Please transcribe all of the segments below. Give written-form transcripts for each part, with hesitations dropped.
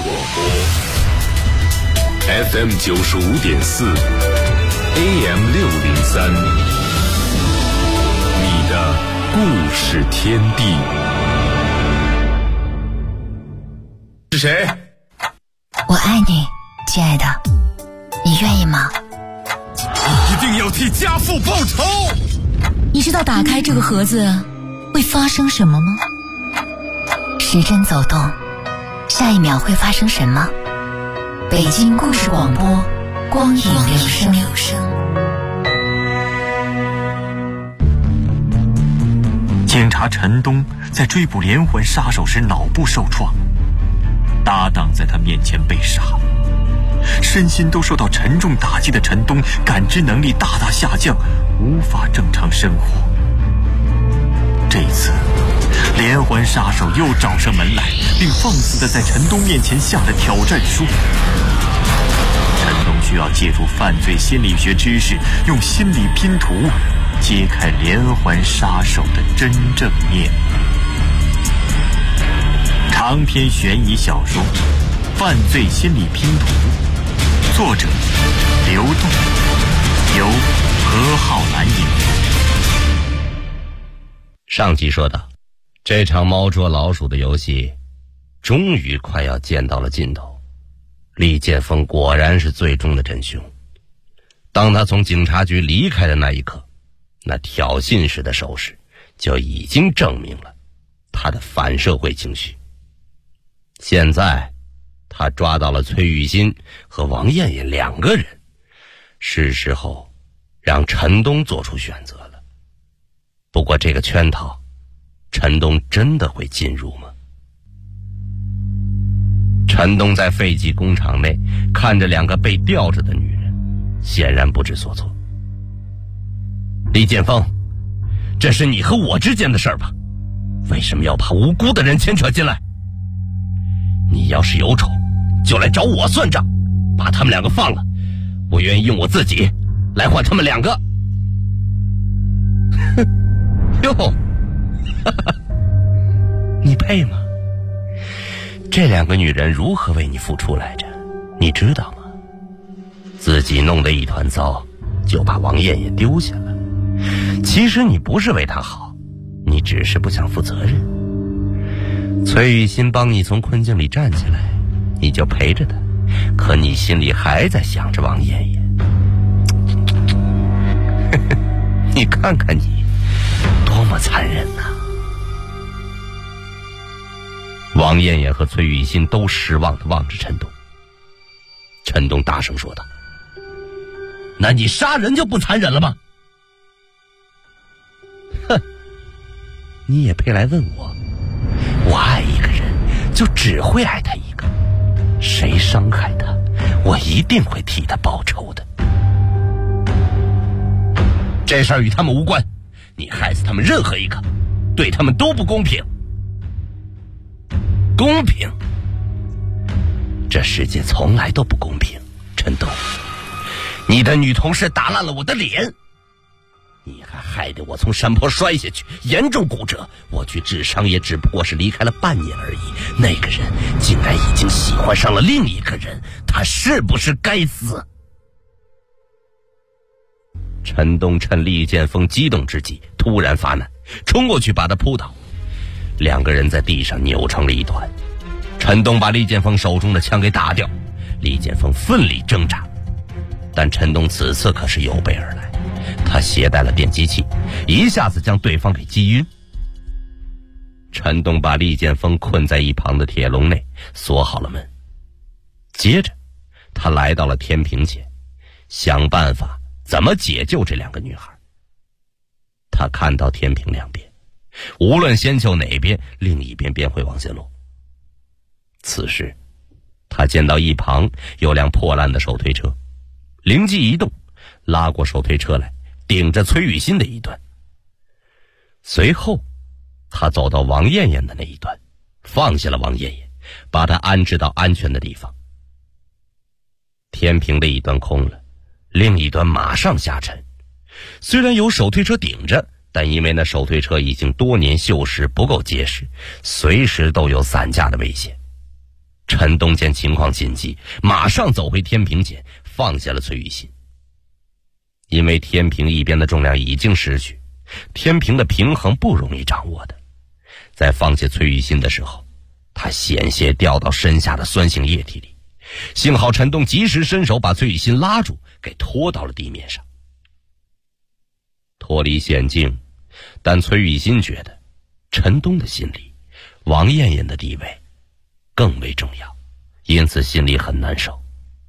播 FM 95.4 AM 603，你的故事天地。是谁？ 我爱你，亲爱的，你愿意吗？ 一定要替家父报仇。 你知道打开这个盒子会发生什么吗？时针走动，下一秒会发生什么？北京故事广播，光影留声。 警察陈东在追捕连环杀手时脑部受创，搭档在他面前被杀，身心都受到沉重打击的陈东感知能力大大下降，无法正常生活。这次连环杀手又找上门来，并放肆地在陈东面前下了挑战书。陈东需要借助犯罪心理学知识，用心理拼图揭开连环杀手的真正面目。长篇悬疑小说《犯罪心理拼图》，作者刘栋，由何浩南演播。 上集说到，这场猫捉老鼠的游戏终于快要见到了尽头。厉剑锋果然是最终的真凶。当他从警察局离开的那一刻，那挑衅式的手势就已经证明了他的反社会情绪。现在他抓到了崔玉新和王艳艳两个人，是时候让陈东做出选择了。不过这个圈套，陈东真的会进入吗？陈东在废弃工厂内看着两个被吊着的女人，显然不知所措。厉剑锋，这是你和我之间的事儿吧？为什么要把无辜的人牵扯进来？你要是有仇，就来找我算账，把他们两个放了，我愿意用我自己来换他们两个。哟，你配吗？这两个女人如何为你付出来着？你知道吗？自己弄得一团糟，就把王艳艳丢下了。其实你不是为她好，你只是不想负责任。崔玉新帮你从困境里站起来，你就陪着他，可你心里还在想着王艳艳。你看看你多么残忍啊！王艳艳和崔玉新都失望地望着陈东。陈东大声说道：那你杀人就不残忍了吗？哼，你也配来问我？我爱一个人就只会爱他一个，谁伤害他，我一定会替他报仇的。这事儿与他们无关，你害死他们任何一个，对他们都不公平。公平？这世界从来都不公平，陈东。你的女同事打烂了我的脸，你还害得我从山坡摔下去，严重骨折。我去治伤也只不过是离开了半年而已，那个人竟然已经喜欢上了另一个人，他是不是该死？陈东趁厉剑锋激动之际突然发难，冲过去把他扑倒。两个人在地上扭成了一团。陈东把厉剑锋手中的枪给打掉，厉剑锋奋力挣扎，但陈东此次可是有备而来，他携带了电击器，一下子将对方给击晕。陈东把厉剑锋困在一旁的铁笼内，锁好了门。接着他来到了天平前，想办法怎么解救这两个女孩。他看到天平两边，无论先救哪边，另一边便会往前落。此时他见到一旁有辆破烂的手推车，灵机一动，拉过手推车来，顶着崔玉新的一端。随后他走到王艳艳的那一端，放下了王艳艳，把她安置到安全的地方。天平的一端空了，另一端马上下沉。虽然有手推车顶着，但因为那手推车已经多年锈蚀，不够结实，随时都有散架的危险。 陈东见情况紧急，马上走回天平前，放下了崔玉新。因为天平一边的重量已经失去，天平的平衡不容易掌握的。在放下崔玉新的时候，他险些掉到身下的酸性液体里，幸好陈东及时伸手把崔玉新拉住，给拖到了地面上。脱离险境，但崔玉新觉得陈东的心里王艳艳的地位更为重要，因此心里很难受。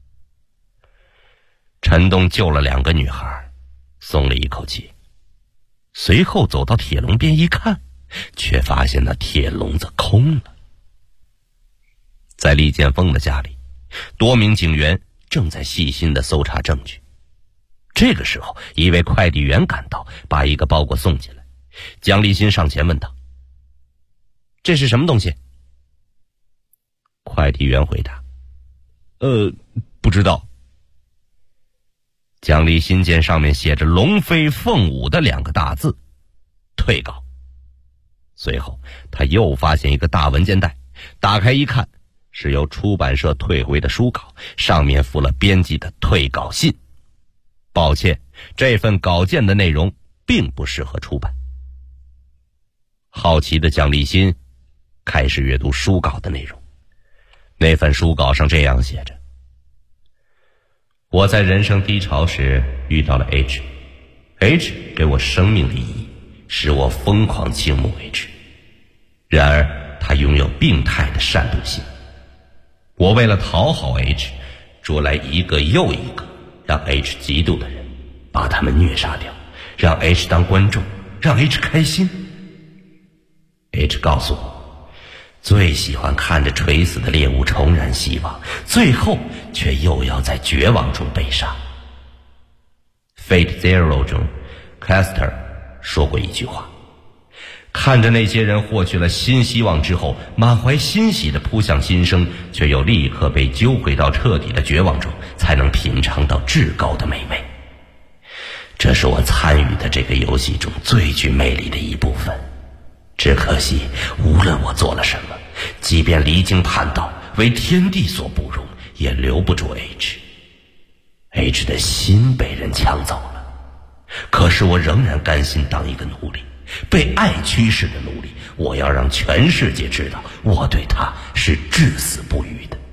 陈东救了2个女孩，松了一口气，随后走到铁笼边一看，却发现那铁笼子空了。在厉剑锋的家里，多名警员正在细心地搜查证据。这个时候，一位快递员赶到，把一个包裹送进来。蒋立新上前问道：“这是什么东西？”快递员回答：“不知道。”蒋立新见上面写着“龙飞凤舞”的2个大字，退稿。随后他又发现一个大文件袋，打开一看，是由出版社退回的书稿，上面附了编辑的退稿信。抱歉，这份稿件的内容并不适合出版。好奇的蒋立新开始阅读书稿的内容。那份书稿上这样写着：我在人生低潮时遇到了 H 给我生命的意义，使我疯狂倾慕 H。 然而他拥有病态的善妒心，我为了讨好 H， 捉来一个又一个让 H 嫉妒的人，把他们虐杀掉，让 H 当观众，让 H 开心。 H 告诉我，最喜欢看着垂死的猎物重燃希望，最后却又要在绝望中被杀。 Fate Zero 中 Caster 说过一句话，看着那些人获取了新希望之后，满怀欣喜地扑向新生，却又立刻被揪回到彻底的绝望中，才能品尝到至高的美味。这是我参与的这个游戏中最具魅力的一部分。只可惜，无论我做了什么，即便离经叛道，为天地所不容，也留不住 H 的心被人抢走了。可是我仍然甘心当一个奴隶，被爱驱使的奴隶。我要让全世界知道，我对他是至死不渝的。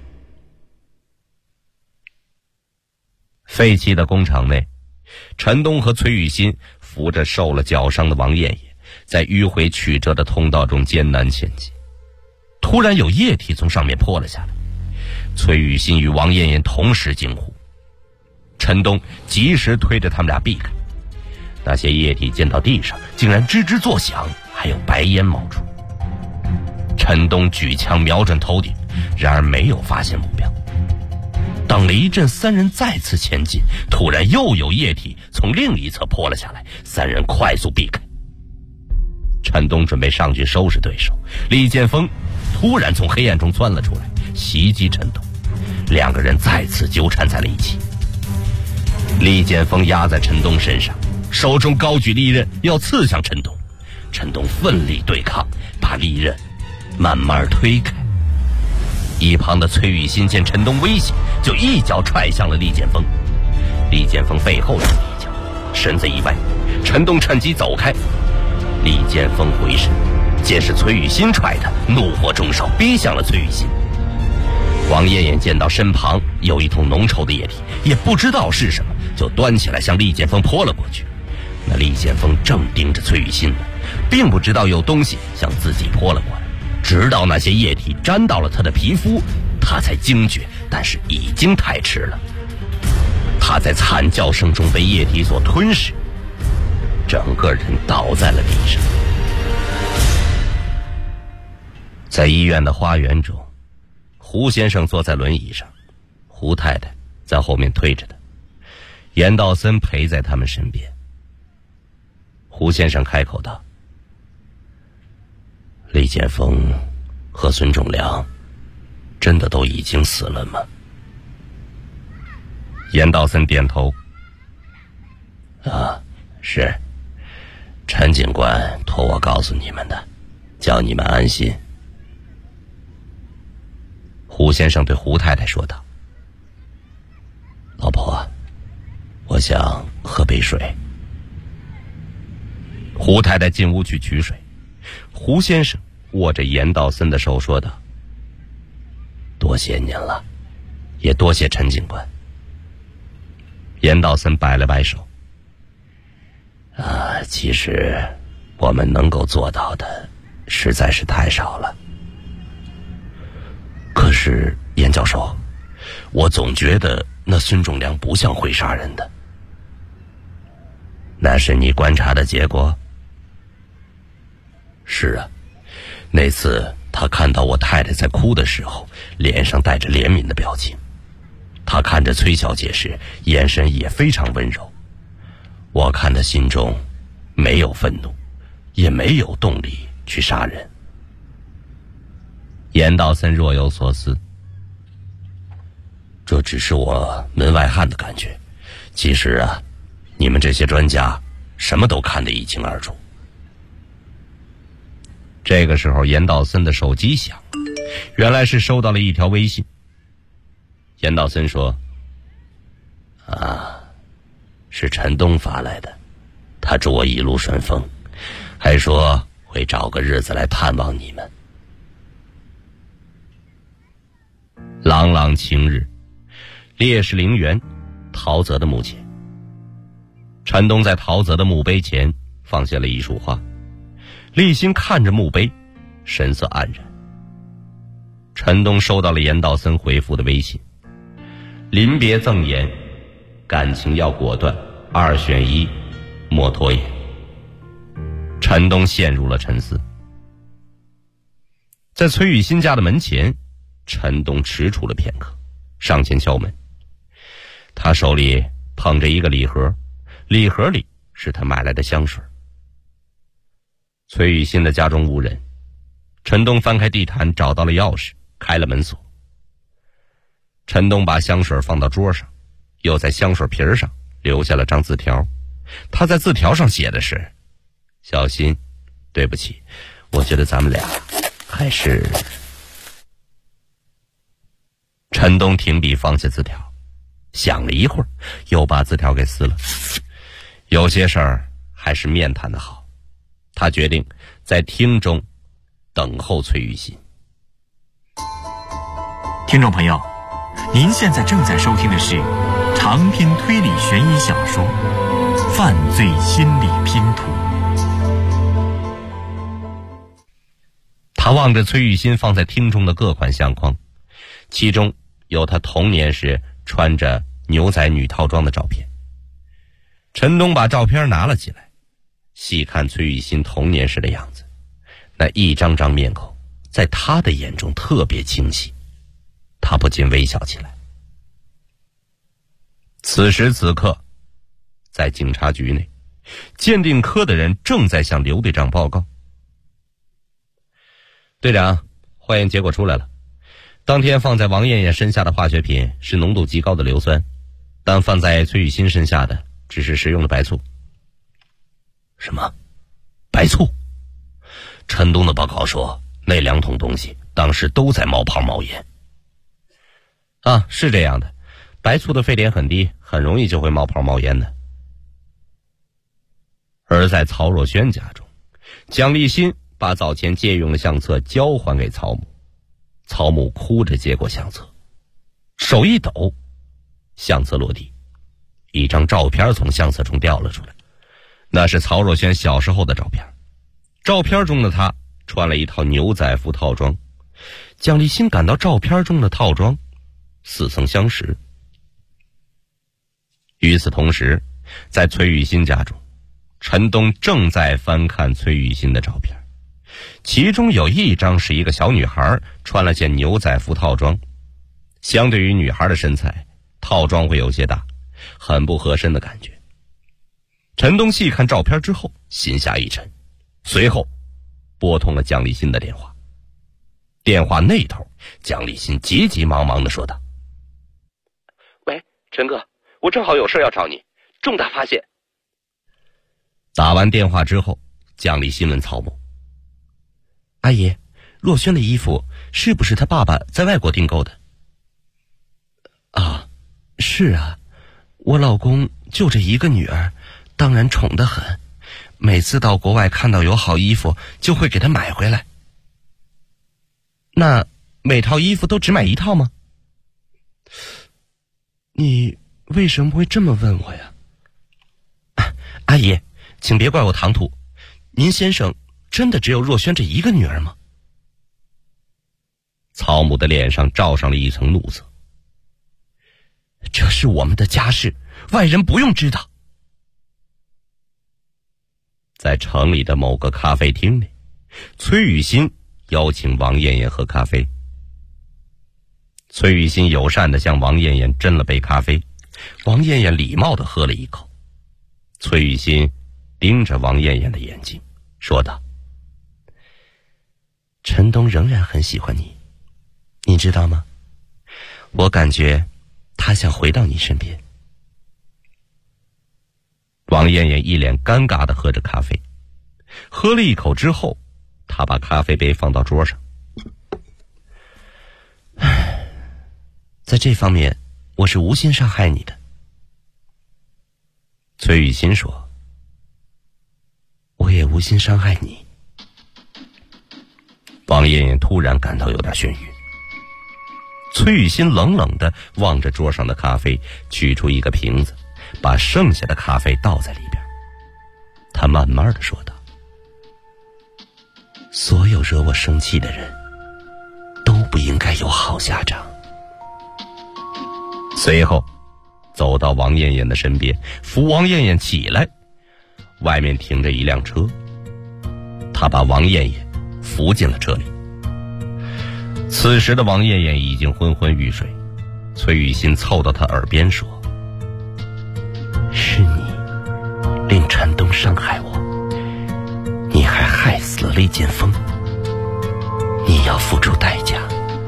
废弃的工厂内，陈东和崔玉新扶着受了脚伤的王艳艳，在迂回曲折的通道中艰难前进。突然有液体从上面泼了下来，崔玉新与王艳艳同时惊呼，陈东及时推着他们俩避开。那些液体溅到地上，竟然吱吱作响，还有白烟冒出。陈东举枪瞄准头顶，然而没有发现目标。等了一阵，3人再次前进，突然又有液体从另一侧泼了下来，3人快速避开。陈东准备上去收拾对手，厉剑锋突然从黑暗中窜了出来，袭击陈东，2个人再次纠缠在了一起。厉剑锋压在陈东身上，手中高举利刃要刺向陈东。陈东奋力对抗，把利刃慢慢推开。一旁的崔玉新见陈东危险，就一脚踹向了厉剑锋。厉剑锋背后中了一脚，身子一歪，陈东趁机走开。厉剑锋回身，见是崔玉新踹的，怒火中烧，逼向了崔玉新。王艳艳见到身旁有一桶浓稠的液体，也不知道是什么，就端起来向厉剑锋泼了过去。那厉剑锋正盯着崔玉新呢，并不知道有东西向自己泼了过来，直到那些液体沾到了他的皮肤，他才惊觉，但是已经太迟了。他在惨叫声中被液体所吞噬，整个人倒在了地上。在医院的花园中，胡先生坐在轮椅上，胡太太在后面推着他，严道森陪在他们身边。胡先生开口道：“厉剑锋和孙仲良真的都已经死了吗？”严道森点头：“是，陈警官托我告诉你们的，叫你们安心。” 胡先生对胡太太说道：“老婆，我想喝杯水。”胡太太进屋去取水，胡先生握着严道森的手说道：“多谢您了，也多谢陈警官。”严道森摆了摆手：“其实我们能够做到的实在是太少了。可是严教授，我总觉得那孙仲良不像会杀人的。”“那是你观察的结果？”“是啊，那次他看到我太太在哭的时候，脸上带着怜悯的表情。他看着崔小姐时，眼神也非常温柔。我看他心中没有愤怒，也没有动力去杀人。”严道森若有所思：“这只是我门外汉的感觉。其实啊，你们这些专家什么都看得一清二楚。”这个时候，严道森的手机响了，原来是收到了一条微信。严道森说：“是陈东发来的，他祝我一路顺风，还说会找个日子来探望你们。”朗朗晴日，烈士陵园，陶泽的墓前，陈东在陶泽的墓碑前放下了一束花，立新看着墓碑，神色黯然。陈东收到了严道森回复的微信：“临别赠言，感情要果断，2选1，莫拖延。”陈东陷入了沉思。在崔雨欣家的门前，陈东踟蹰了片刻，上前敲门。他手里捧着一个礼盒，礼盒里是他买来的香水。崔雨欣的家中无人，陈东翻开地毯找到了钥匙，开了门锁。陈东把香水放到桌上，又在香水瓶上留下了张字条。他在字条上写的是：“小新，对不起，我觉得咱们俩还是……”陈东停笔放下字条，想了一会儿，又把字条给撕了。有些事儿还是面谈的好，他决定在厅中等候崔雨欣。 听众朋友，您现在正在收听的是长篇推理悬疑小说《犯罪心理拼图》。 他望着崔雨欣放在厅中的各款相框，其中有他童年时穿着牛仔女套装的照片。陈东把照片拿了起来，细看崔雨欣童年时的样子，那一张张面孔在他的眼中特别清晰，他不禁微笑起来。此时此刻，在警察局内，鉴定科的人正在向刘队长报告：“队长，化验结果出来了。当天放在王艳艳身下的化学品是浓度极高的硫酸，但放在崔雨欣身下的只是食用的白醋。”“什么？白醋？”陈东的报告说，那2桶东西当时都在冒泡冒烟。“是这样的，白醋的沸点很低，很容易就会冒泡冒烟的。”而在曹若轩家中，蒋立新把早前借用的相册交还给曹母，曹母哭着接过相册，手一抖，相册落地，一张照片从相册中掉了出来。那是曹若轩小时候的照片，照片中的他穿了一套牛仔服套装。蒋立新感到照片中的套装似曾相识。与此同时，在崔雨欣家中，陈东正在翻看崔雨欣的照片，其中有一张是一个小女孩穿了件牛仔服套装，相对于女孩的身材，套装会有些大，很不合身的感觉。陈东细看照片之后，心下一沉，随后拨通了蒋立新的电话。电话那头，蒋立新急急忙忙地说道：“喂，陈哥，我正好有事要找你，重大发现。”打完电话之后，蒋立新问曹母：“阿姨， 若萱的衣服是不是他爸爸在外国订购的？啊，是啊，我老公就这一个女儿，当然宠得很，每次到国外看到有好衣服就会给她买回来。那每套衣服都只买一套吗？你为什么会这么问我呀？阿姨，请别怪我唐突，您先生真的只有若萱这一个女儿吗？曹母的脸上罩上了一层怒色。这是我们的家事，外人不用知道。在城里的某个咖啡厅里，崔雨欣邀请王艳艳喝咖啡。崔雨欣友善地向王艳艳斟了杯咖啡，王艳艳礼貌地喝了一口。崔雨欣盯着王艳艳的眼睛，说道：陈东仍然很喜欢你，你知道吗？我感觉他想回到你身边。王艳艳一脸尴尬地喝着咖啡，喝了一口之后，她把咖啡杯放到桌上。在这方面，我是无心伤害你的。崔雨欣说：我也无心伤害你。王艳艳突然感到有点眩晕。崔雨欣冷冷地望着桌上的咖啡，取出一个瓶子，把剩下的咖啡倒在里边。她慢慢地说道：所有惹我生气的人都不应该有好下场。随后走到王艳艳的身边，扶王艳艳起来。外面停着一辆车，他把王艳艳扶进了车里。此时的王艳艳已经昏昏欲睡，崔雨欣凑到她耳边说：是你令陈东伤害我，你还害死了厉剑锋，你要付出代价。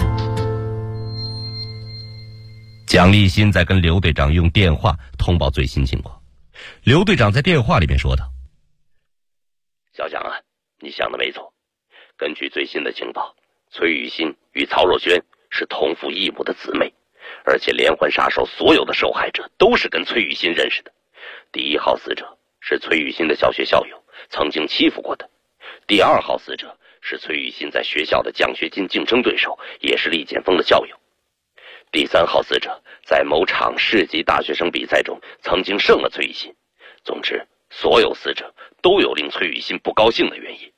蒋立新在跟刘队长用电话通报最新情况。刘队长在电话里面说道：小蒋啊，你想的没错，根据最新的情报，崔雨欣与曹若萱是同父异母的姊妹，而且连环杀手所有的受害者都是跟崔雨欣认识的。第一号死者是崔雨欣的小学校友，曾经欺负过的。第二号死者是崔雨欣在学校的奖学金竞争对手，也是厉剑锋的校友。第三号死者在某场市级大学生比赛中曾经胜了崔雨欣。总之，所有死者都有令崔雨欣不高兴的原因。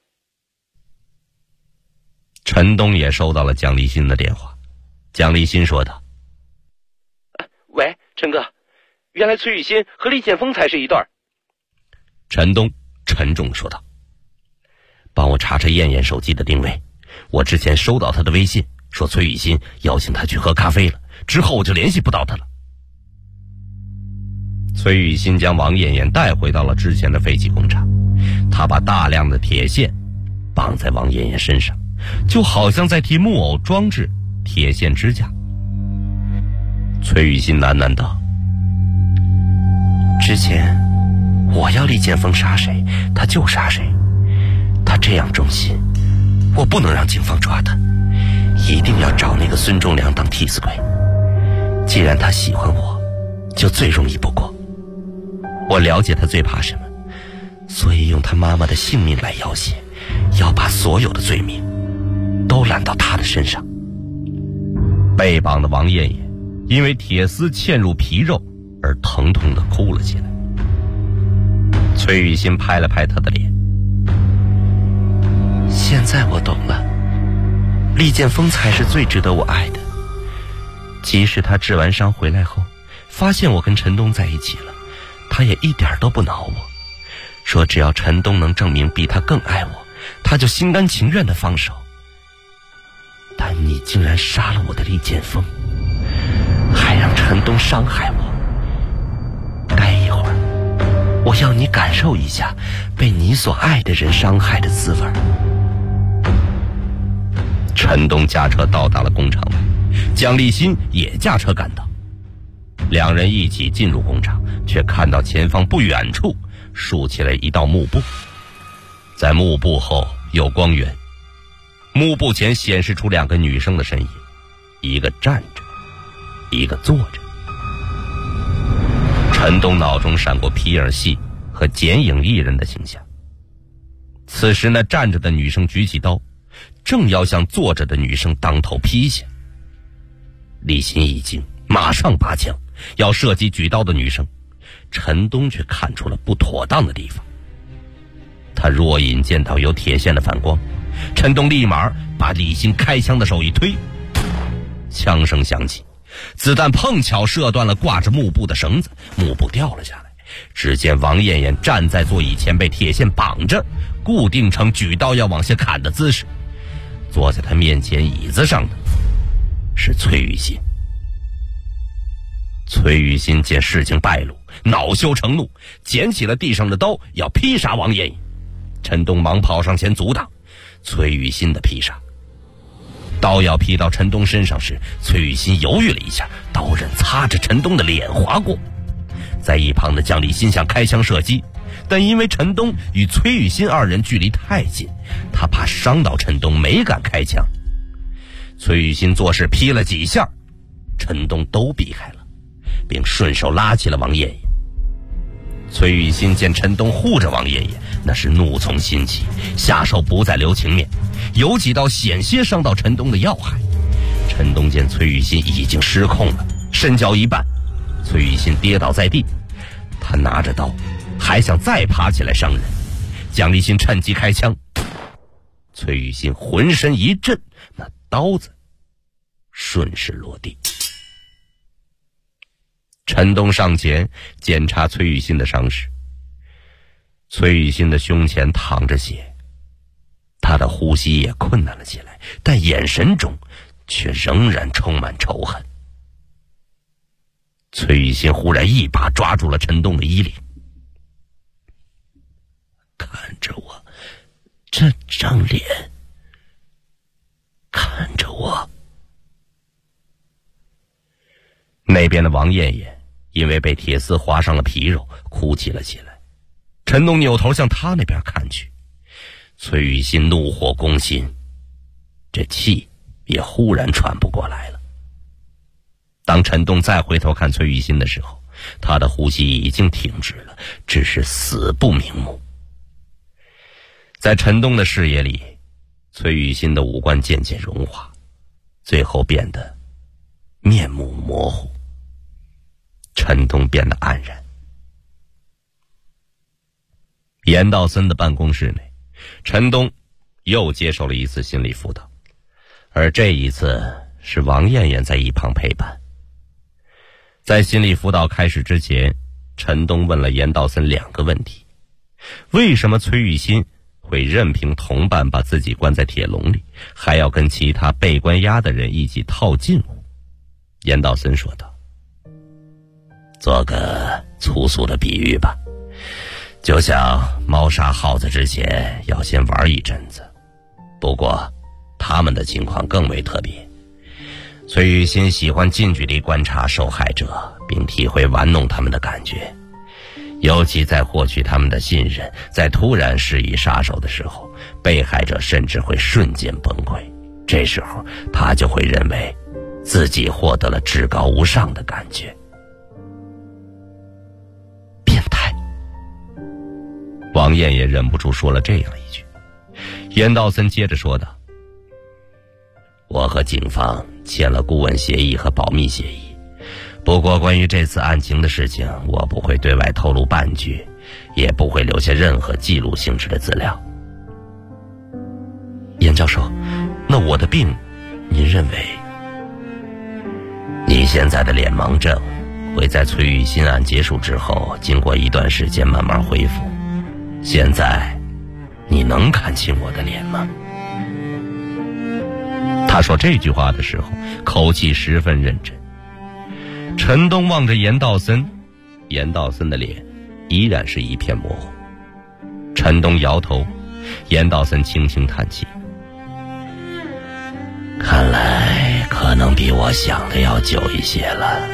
陈东也收到了蒋立新的电话。蒋立新说道：喂，陈哥，原来崔雨欣和厉剑锋才是一对儿。陈东沉重说道：帮我查查艳艳手机的定位，我之前收到她的微信，说崔雨欣邀请她去喝咖啡了，之后我就联系不到她了。崔雨欣将王艳艳带回到了之前的废弃工厂，她把大量的铁线绑在王艳艳身上，就好像在替木偶装置铁线支架。崔雨欣喃喃道：之前我要厉剑锋杀谁他就杀谁，他这样忠心，我不能让警方抓他，一定要找那个孙仲良当替死鬼。既然他喜欢我，就最容易不过。我了解他最怕什么，所以用他妈妈的性命来要挟，要把所有的罪名都揽到他的身上。被绑的王艳艳因为铁丝嵌入皮肉而疼痛地哭了起来。崔雨欣拍了拍她的脸：现在我懂了，厉剑锋才是最值得我爱的。即使他治完伤回来后发现我跟陈东在一起了，他也一点都不恼我，说只要陈东能证明比他更爱我，他就心甘情愿地放手。但你竟然杀了我的厉剑锋，还让陈东伤害我。待一会儿，我要你感受一下被你所爱的人伤害的滋味。陈东驾车到达了工厂外，蒋立新也驾车赶到。两人一起进入工厂，却看到前方不远处竖起了一道幕布，在幕布后有光源， 幕布前显示出2个女生的身影，一个站着，一个坐着。陈东脑中闪过皮影戏和剪影艺人的形象。此时那站着的女生举起刀，正要向坐着的女生当头劈下。李欣一惊，马上拔枪要射击举刀的女生，陈东却看出了不妥当的地方。他若隐见到有铁线的反光，陈东立马把李欣开枪的手一推，枪声响起，子弹碰巧射断了挂着幕布的绳子，幕布掉了下来。只见王艳艳站在座椅前，被铁线绑着，固定成举刀要往下砍的姿势。坐在他面前椅子上的是崔雨欣。崔雨欣见事情败露，恼羞成怒，捡起了地上的刀要劈杀王艳艳。陈东忙跑上前阻挡崔雨欣的劈杀。刀要劈到陈东身上时，崔雨欣犹豫了一下，刀刃擦着陈东的脸划过。在一旁的蒋立新想开枪射击，但因为陈东与崔雨欣2人距离太近，他怕伤到陈东，没敢开枪。崔雨欣做事劈了几下，陈东都避开了，并顺手拉起了王艳艳。崔雨欣见陈东护着王艳艳，那是怒从心起，下手不再留情面，有几刀险些伤到陈东的要害。陈东见崔雨欣已经失控了，身脚一绊，崔雨欣跌倒在地，他拿着刀还想再爬起来伤人。蒋立新趁机开枪，崔雨欣浑身一震，那刀子顺势落地。陈东上前检查崔雨欣的伤势。崔雨欣的胸前淌着血，他的呼吸也困难了起来，但眼神中却仍然充满仇恨。崔雨欣忽然一把抓住了陈东的衣领，看着我这张脸，看着我。那边的王艳艳因为被铁丝划伤了皮肉，哭泣了起来。陈东扭头向他那边看去，崔雨欣怒火攻心，这气也忽然喘不过来了。当陈东再回头看崔雨欣的时候，他的呼吸已经停止了，只是死不瞑目。在陈东的视野里，崔雨欣的五官渐渐融化，最后变得面目模糊。陈东变得黯然。严道森的办公室内，陈东又接受了一次心理辅导，而这一次是王艳艳在一旁陪伴。在心理辅导开始之前，陈东问了严道森2个问题：为什么崔雨欣会任凭同伴把自己关在铁笼里，还要跟其他被关押的人一起套近乎？严道森说道：做个粗俗的比喻吧，就像猫杀耗子之前要先玩一阵子，不过他们的情况更为特别。崔雨欣喜欢近距离观察受害者，并体会玩弄他们的感觉，尤其在获取他们的信任，在突然施以杀手的时候，被害者甚至会瞬间崩溃，这时候他就会认为自己获得了至高无上的感觉。变态。王艳也忍不住说了这样一句。严道森接着说道：我和警方签了顾问协议和保密协议，不过关于这次案情的事情，我不会对外透露半句，也不会留下任何记录性质的资料。严教授，那我的病，您认为？你现在的脸盲症会在崔雨欣案结束之后，经过一段时间慢慢恢复。现在你能看清我的脸吗？他说这句话的时候，口气十分认真。陈东望着严道森，严道森的脸依然是一片模糊。陈东摇头，严道森轻轻叹气：看来可能比我想的要久一些了。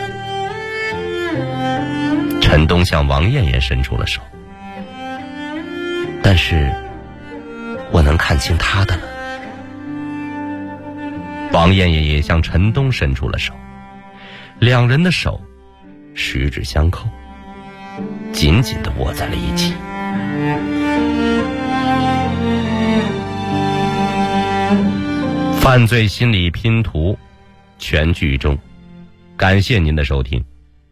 陈东向王艳艳伸出了手，但是我能看清他的了。 王艳艳也向陈东伸出了手，两人的手十指相扣，紧紧地握在了一起。犯罪心理拼图全剧终，感谢您的收听。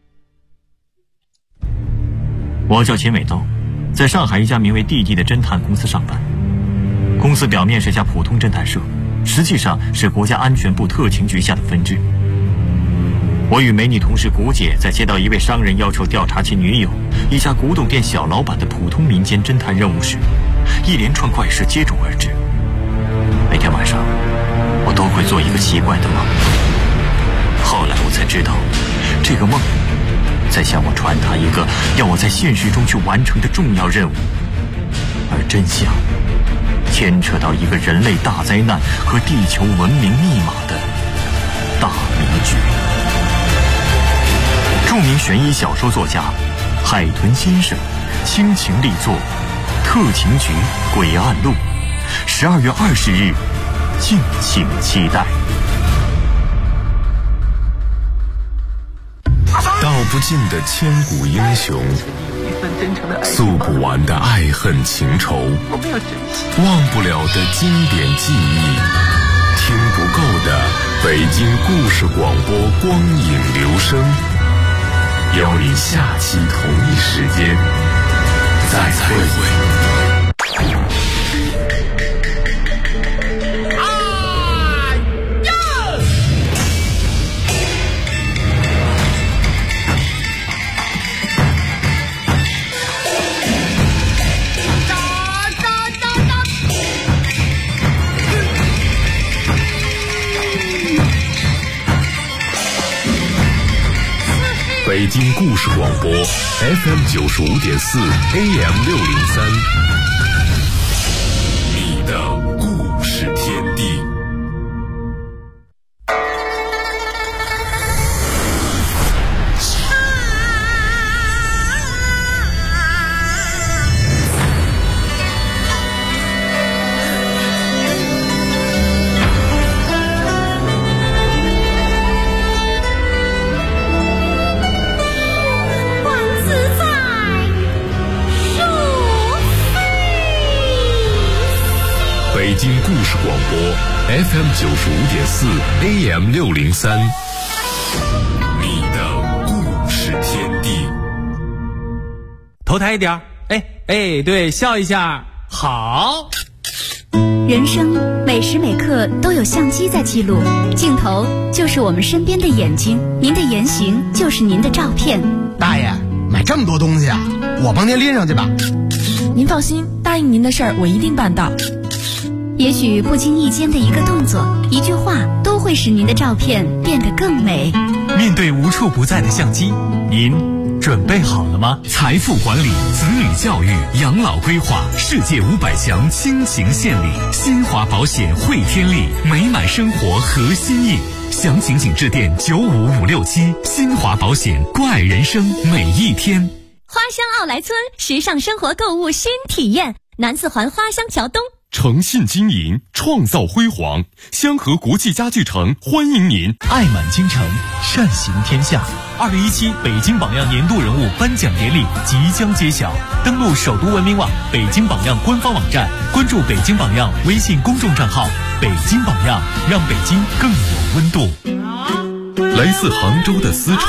我叫钱伟刀，在上海一家名为弟弟的侦探公司上班。公司表面是家普通侦探社，实际上是国家安全部特勤局下的分支。我与美女同事古姐在接到一位商人要求调查其女友一家古董店小老板的普通民间侦探任务时，一连串怪事接踵而至。每天晚上我都会做一个奇怪的梦，后来我才知道，这个梦在向我传达一个要我在现实中去完成的重要任务，而真相牵扯到一个人类大灾难和地球文明密码的大谜局。著名悬疑小说作家海豚先生倾情力作《特勤局诡案录》，12月20日，敬请期待。 道不尽的千古英雄，诉不完的爱恨情仇，忘不了的经典记忆，听不够的北京故事广播光影留声。邀你下期同一时间再会。北京故事广播 FM 95.4 AM 603，你的故事天地。北京故事广播 FM 95.4 AM 603，你的故事天地。 头抬一点，哎，对，笑一下，好。 人生每时每刻都有相机在记录，镜头就是我们身边的眼睛，您的言行就是您的照片。 大爷，买这么多东西啊，我帮您拎上去吧。 您放心，答应您的事儿我一定办到。 也许不经意间的一个动作、一句话，都会使您的照片变得更美。 面对无处不在的相机，您准备好了吗？财富管理、子女教育、养老规划，世界500强倾情献礼，新华保险汇天利，美满生活核心意。详情请致电95567，新华保险，关爱人生每一天。 花乡奥莱村，时尚生活购物新体验，南四环花乡桥东。 诚信经营，创造辉煌。香河国际家具城欢迎您。 爱满京城，善行天下。2017北京榜样年度人物颁奖典礼即将揭晓，登录首都文明网、北京榜样官方网站，关注北京榜样微信公众账号，北京榜样，让北京更有温度。 来自杭州的思